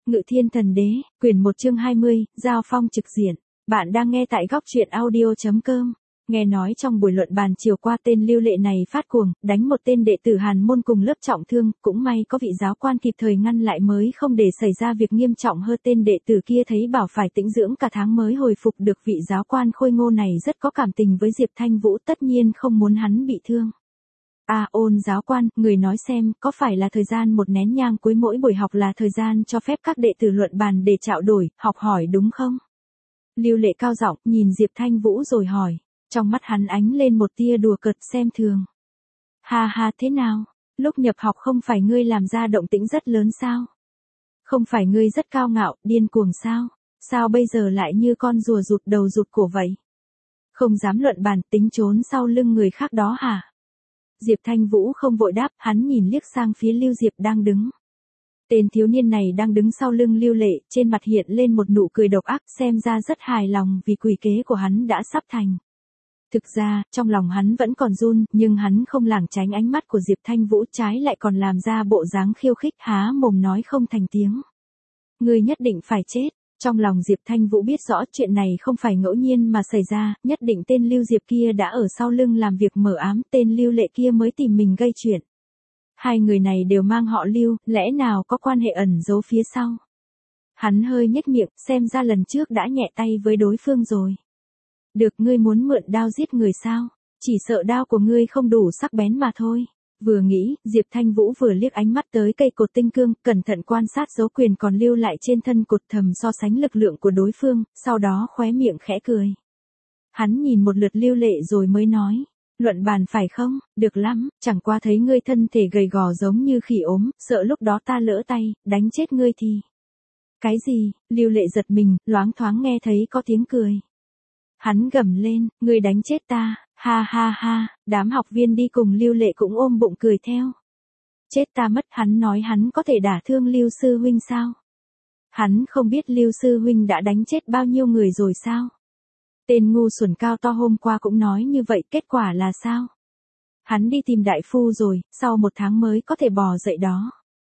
Ngự Thiên Thần Đế, quyển 1 chương 20, Giao phong trực diện. Bạn đang nghe tại góc truyện audio.com. Nghe nói trong buổi luận bàn chiều qua tên Lưu Lệ này phát cuồng, đánh một tên đệ tử Hàn môn cùng lớp trọng thương, cũng may có vị giáo quan kịp thời ngăn lại mới không để xảy ra việc nghiêm trọng hơn. Tên đệ tử kia thấy bảo phải tĩnh dưỡng cả tháng mới hồi phục được. Vị giáo quan khôi ngô này rất có cảm tình với Diệp Thanh Vũ, tất nhiên không muốn hắn bị thương. Ôn giáo quan, người nói xem, có phải là thời gian một nén nhang cuối mỗi buổi học là thời gian cho phép các đệ tử luận bàn để trao đổi, học hỏi đúng không? Lưu Lệ cao giọng nhìn Diệp Thanh Vũ rồi hỏi, trong mắt hắn ánh lên một tia đùa cợt xem thường. Ha thế nào, lúc nhập học không phải ngươi làm ra động tĩnh rất lớn sao? Không phải ngươi rất cao ngạo, điên cuồng sao? Sao bây giờ lại như con rùa rụt đầu rụt cổ vậy? Không dám luận bàn, tính trốn sau lưng người khác đó hả? Diệp Thanh Vũ không vội đáp, hắn nhìn liếc sang phía Lưu Diệp đang đứng. Tên thiếu niên này đang đứng sau lưng Lưu Lệ, trên mặt hiện lên một nụ cười độc ác, xem ra rất hài lòng vì quỷ kế của hắn đã sắp thành. Thực ra, trong lòng hắn vẫn còn run, nhưng hắn không lảng tránh ánh mắt của Diệp Thanh Vũ, trái lại còn làm ra bộ dáng khiêu khích, há mồm nói không thành tiếng. Ngươi nhất định phải chết. Trong lòng Diệp Thanh Vũ biết rõ chuyện này không phải ngẫu nhiên mà xảy ra, nhất định tên Lưu Diệp kia đã ở sau lưng làm việc mờ ám, tên Lưu Lệ kia mới tìm mình gây chuyện. Hai người này đều mang họ Lưu, lẽ nào có quan hệ ẩn giấu phía sau? Hắn hơi nhếch miệng, xem ra lần trước đã nhẹ tay với đối phương rồi. Được, ngươi muốn mượn đao giết người sao? Chỉ sợ đao của ngươi không đủ sắc bén mà thôi. Vừa nghĩ, Diệp Thanh Vũ vừa liếc ánh mắt tới cây cột tinh cương, cẩn thận quan sát dấu quyền còn lưu lại trên thân cột, thầm so sánh lực lượng của đối phương, sau đó khóe miệng khẽ cười. Hắn nhìn một lượt Lưu Lệ rồi mới nói, luận bàn phải không? Được lắm, chẳng qua thấy ngươi thân thể gầy gò giống như khỉ ốm, sợ lúc đó ta lỡ tay, đánh chết ngươi thì. Cái gì? Lưu Lệ giật mình, loáng thoáng nghe thấy có tiếng cười. Hắn gầm lên, ngươi đánh chết ta. Ha, đám học viên đi cùng Lưu Lệ cũng ôm bụng cười theo. Chết ta mất, hắn nói hắn có thể đả thương Lưu sư huynh sao? Hắn không biết Lưu sư huynh đã đánh chết bao nhiêu người rồi sao? Tên ngu xuẩn cao to hôm qua cũng nói như vậy, kết quả là sao? Hắn đi tìm đại phu rồi, sau 1 tháng mới có thể bò dậy đó.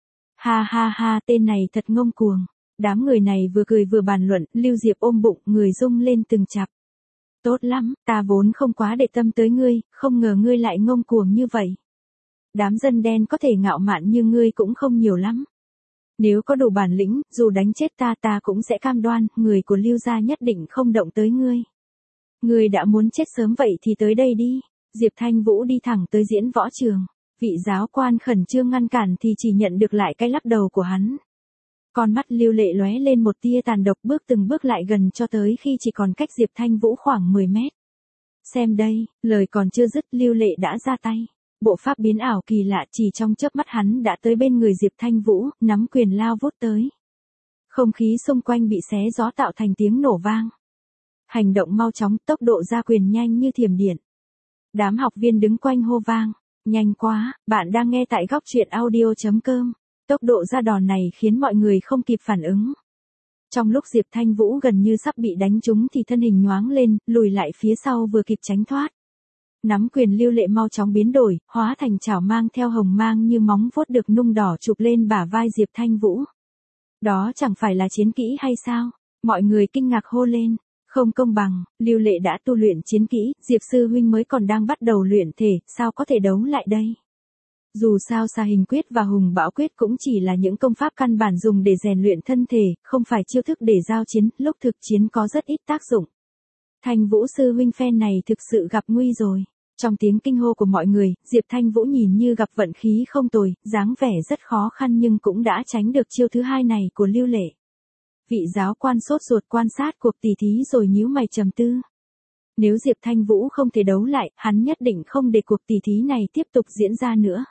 Ha, tên này thật ngông cuồng. Đám người này vừa cười vừa bàn luận, Lưu Diệp ôm bụng, người rung lên từng chặp. Tốt lắm, ta vốn không quá để tâm tới ngươi, không ngờ ngươi lại ngông cuồng như vậy. Đám dân đen có thể ngạo mạn như ngươi cũng không nhiều lắm. Nếu có đủ bản lĩnh, dù đánh chết ta cũng sẽ cam đoan, người của Lưu gia nhất định không động tới ngươi. Ngươi đã muốn chết sớm vậy thì tới đây đi. Diệp Thanh Vũ đi thẳng tới diễn võ trường. Vị giáo quan khẩn trương ngăn cản thì chỉ nhận được lại cái lắc đầu của hắn. Con mắt Lưu Lệ lóe lên một tia tàn độc, từng bước lại gần cho tới khi chỉ còn cách Diệp Thanh Vũ khoảng 10 mét. Xem đây, lời còn chưa dứt Lưu Lệ đã ra tay. Bộ pháp biến ảo kỳ lạ, chỉ trong chớp mắt hắn đã tới bên người Diệp Thanh Vũ, nắm quyền lao vút tới. Không khí xung quanh bị xé gió tạo thành tiếng nổ vang. Hành động mau chóng, tốc độ ra quyền nhanh như thiểm điện. Đám học viên đứng quanh hô vang. Nhanh quá, bạn đang nghe tại góc truyện audio.com. Tốc độ ra đòn này khiến mọi người không kịp phản ứng. Trong lúc Diệp Thanh Vũ gần như sắp bị đánh trúng thì thân hình nhoáng lên, lùi lại phía sau vừa kịp tránh thoát. Nắm quyền Lưu Lệ mau chóng biến đổi, hóa thành chảo mang theo hồng mang như móng vuốt được nung đỏ chụp lên bả vai Diệp Thanh Vũ. Đó chẳng phải là chiến kỹ hay sao? Mọi người kinh ngạc hô lên. Không công bằng, Lưu Lệ đã tu luyện chiến kỹ, Diệp sư huynh mới còn đang bắt đầu luyện thể, sao có thể đấu lại đây? Dù sao Sa Hình Quyết và Hùng Bão Quyết cũng chỉ là những công pháp căn bản dùng để rèn luyện thân thể, không phải chiêu thức để giao chiến, lúc thực chiến có rất ít tác dụng. Thanh Vũ sư huynh phen này thực sự gặp nguy rồi. Trong tiếng kinh hô của mọi người, Diệp Thanh Vũ nhìn như gặp vận khí không tồi, dáng vẻ rất khó khăn nhưng cũng đã tránh được chiêu thứ hai này của Lưu Lệ. Vị giáo quan sốt ruột quan sát cuộc tỉ thí rồi nhíu mày trầm tư. Nếu Diệp Thanh Vũ không thể đấu lại, hắn nhất định không để cuộc tỉ thí này tiếp tục diễn ra nữa.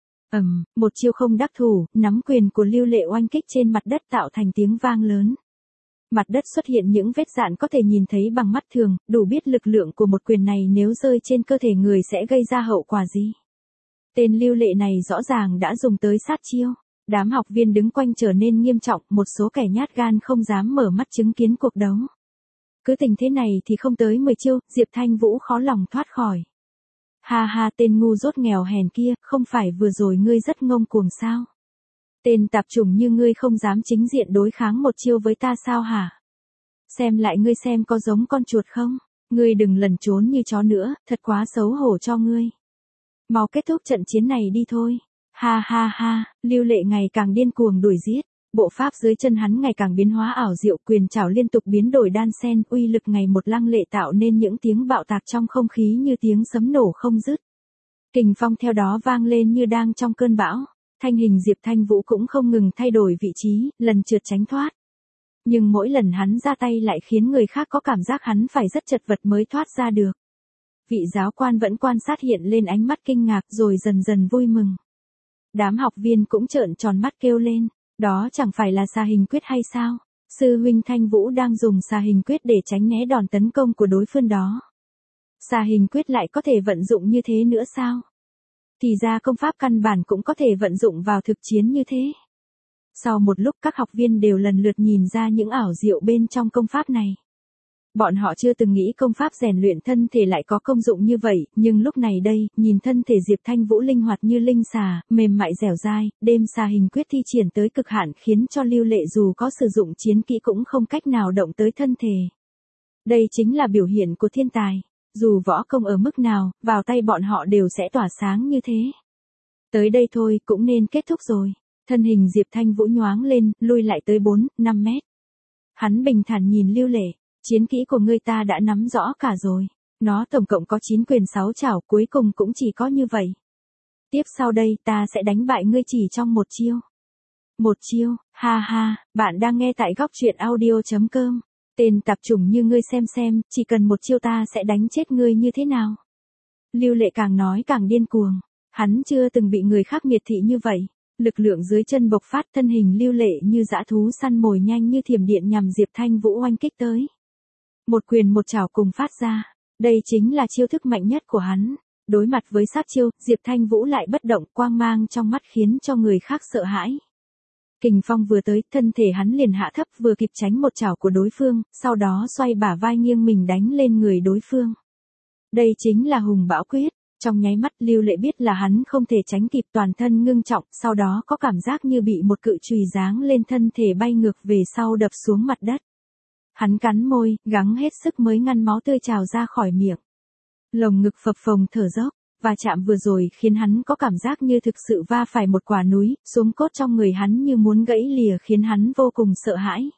Một chiêu không đắc thủ, nắm quyền của Lưu Lệ oanh kích trên mặt đất tạo thành tiếng vang lớn. Mặt đất xuất hiện những vết rạn có thể nhìn thấy bằng mắt thường, đủ biết lực lượng của một quyền này nếu rơi trên cơ thể người sẽ gây ra hậu quả gì. Tên Lưu Lệ này rõ ràng đã dùng tới sát chiêu. Đám học viên đứng quanh trở nên nghiêm trọng, một số kẻ nhát gan không dám mở mắt chứng kiến cuộc đấu. Cứ tình thế này thì không tới 10 chiêu, Diệp Thanh Vũ khó lòng thoát khỏi. Ha, tên ngu dốt nghèo hèn kia, không phải vừa rồi ngươi rất ngông cuồng sao? Tên tạp chủng như ngươi không dám chính diện đối kháng một chiêu với ta sao hả? Xem lại ngươi xem có giống con chuột không? Ngươi đừng lẩn trốn như chó nữa, thật quá xấu hổ cho ngươi. Mau kết thúc trận chiến này đi thôi. Ha ha ha, Lưu Lệ ngày càng điên cuồng đuổi giết. Bộ pháp dưới chân hắn ngày càng biến hóa ảo diệu, quyền trảo liên tục biến đổi đan xen, uy lực ngày một lăng lệ tạo nên những tiếng bạo tạc trong không khí như tiếng sấm nổ không dứt. Kình phong theo đó vang lên như đang trong cơn bão. Thanh hình Diệp Thanh Vũ cũng không ngừng thay đổi vị trí, lần trượt tránh thoát. Nhưng mỗi lần hắn ra tay lại khiến người khác có cảm giác hắn phải rất chật vật mới thoát ra được. Vị giáo quan vẫn quan sát hiện lên ánh mắt kinh ngạc rồi dần dần vui mừng. Đám học viên cũng trợn tròn mắt kêu lên, đó chẳng phải là xà hình quyết hay sao? Sư huynh Thanh Vũ đang dùng xà hình quyết để tránh né đòn tấn công của đối phương đó. Xà hình quyết lại có thể vận dụng như thế nữa sao? Thì ra công pháp căn bản cũng có thể vận dụng vào thực chiến như thế. Sau một lúc các học viên đều lần lượt nhìn ra những ảo diệu bên trong công pháp này. Bọn họ chưa từng nghĩ công pháp rèn luyện thân thể lại có công dụng như vậy, nhưng lúc này đây, nhìn thân thể Diệp Thanh Vũ linh hoạt như linh xà, mềm mại dẻo dai, đêm xà hình quyết thi triển tới cực hạn khiến cho Lưu Lệ dù có sử dụng chiến kỹ cũng không cách nào động tới thân thể. Đây chính là biểu hiện của thiên tài, dù võ công ở mức nào, vào tay bọn họ đều sẽ tỏa sáng như thế. Tới đây thôi cũng nên kết thúc rồi. Thân hình Diệp Thanh Vũ nhoáng lên, lui lại tới 4-5 mét. Hắn bình thản nhìn Lưu Lệ, chiến kỹ của ngươi ta đã nắm rõ cả rồi. Nó tổng cộng có 9 quyền 6 chảo, cuối cùng cũng chỉ có như vậy. Tiếp sau đây ta sẽ đánh bại ngươi chỉ trong một chiêu. Một chiêu, ha ha, bạn đang nghe tại góc truyện audio.com. Tên tạp chủng như ngươi xem, chỉ cần một chiêu ta sẽ đánh chết ngươi như thế nào. Lưu Lệ càng nói càng điên cuồng. Hắn chưa từng bị người khác miệt thị như vậy. Lực lượng dưới chân bộc phát, thân hình Lưu Lệ như dã thú săn mồi nhanh như thiểm điện nhằm Diệp Thanh Vũ oanh kích tới. Một quyền một chảo cùng phát ra. Đây chính là chiêu thức mạnh nhất của hắn. Đối mặt với sát chiêu, Diệp Thanh Vũ lại bất động, quang mang trong mắt khiến cho người khác sợ hãi. Kình phong vừa tới, thân thể hắn liền hạ thấp vừa kịp tránh một chảo của đối phương, sau đó xoay bả vai nghiêng mình đánh lên người đối phương. Đây chính là Hùng Bão Quyết. Trong nháy mắt Lưu Lệ biết là hắn không thể tránh kịp, toàn thân ngưng trọng, sau đó có cảm giác như bị một cự chùy giáng lên, thân thể bay ngược về sau đập xuống mặt đất. Hắn cắn môi, gắng hết sức mới ngăn máu tươi trào ra khỏi miệng. Lồng ngực phập phồng thở dốc, và chạm vừa rồi khiến hắn có cảm giác như thực sự va phải một quả núi, xuống cốt trong người hắn như muốn gãy lìa khiến hắn vô cùng sợ hãi.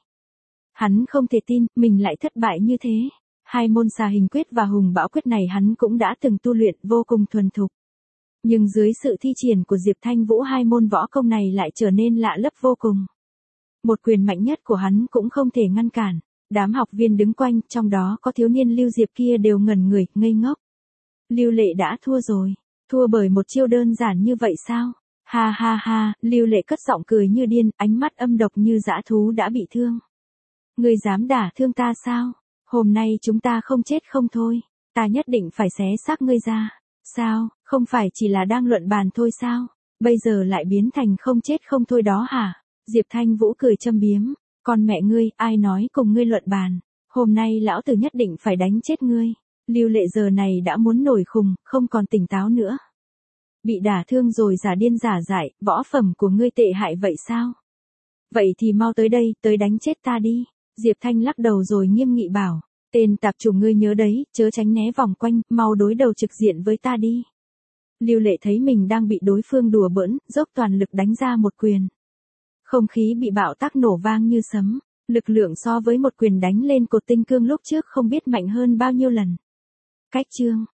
Hắn không thể tin, mình lại thất bại như thế. Hai môn xà hình quyết và Hùng Bão Quyết này hắn cũng đã từng tu luyện vô cùng thuần thục. Nhưng dưới sự thi triển của Diệp Thanh Vũ, hai môn võ công này lại trở nên lạ lẫm vô cùng. Một quyền mạnh nhất của hắn cũng không thể ngăn cản. Đám học viên đứng quanh, trong đó có thiếu niên Lưu Diệp kia đều ngẩn người, ngây ngốc. Lưu Lệ đã thua rồi. Thua bởi một chiêu đơn giản như vậy sao? Ha ha ha, Lưu Lệ cất giọng cười như điên, ánh mắt âm độc như dã thú đã bị thương. Ngươi dám đả thương ta sao? Hôm nay chúng ta không chết không thôi. Ta nhất định phải xé xác ngươi ra. Sao, không phải chỉ là đang luận bàn thôi sao? Bây giờ lại biến thành không chết không thôi đó hả? Diệp Thanh Vũ cười châm biếm. Con mẹ ngươi, ai nói cùng ngươi luận bàn? Hôm nay lão tử nhất định phải đánh chết ngươi. Lưu Lệ giờ này đã muốn nổi khùng, không còn tỉnh táo nữa. Bị đả thương rồi giả điên giả dại, võ phẩm của ngươi tệ hại vậy sao? Vậy thì mau tới đây, tới đánh chết ta đi. Diệp Thanh lắc đầu rồi nghiêm nghị bảo. Tên tạp chủng ngươi nhớ đấy, chớ tránh né vòng quanh, mau đối đầu trực diện với ta đi. Lưu Lệ thấy mình đang bị đối phương đùa bỡn, dốc toàn lực đánh ra một quyền. Không khí bị bạo tắc nổ vang như sấm, lực lượng so với một quyền đánh lên cột tinh cương lúc trước không biết mạnh hơn bao nhiêu lần. Cách chương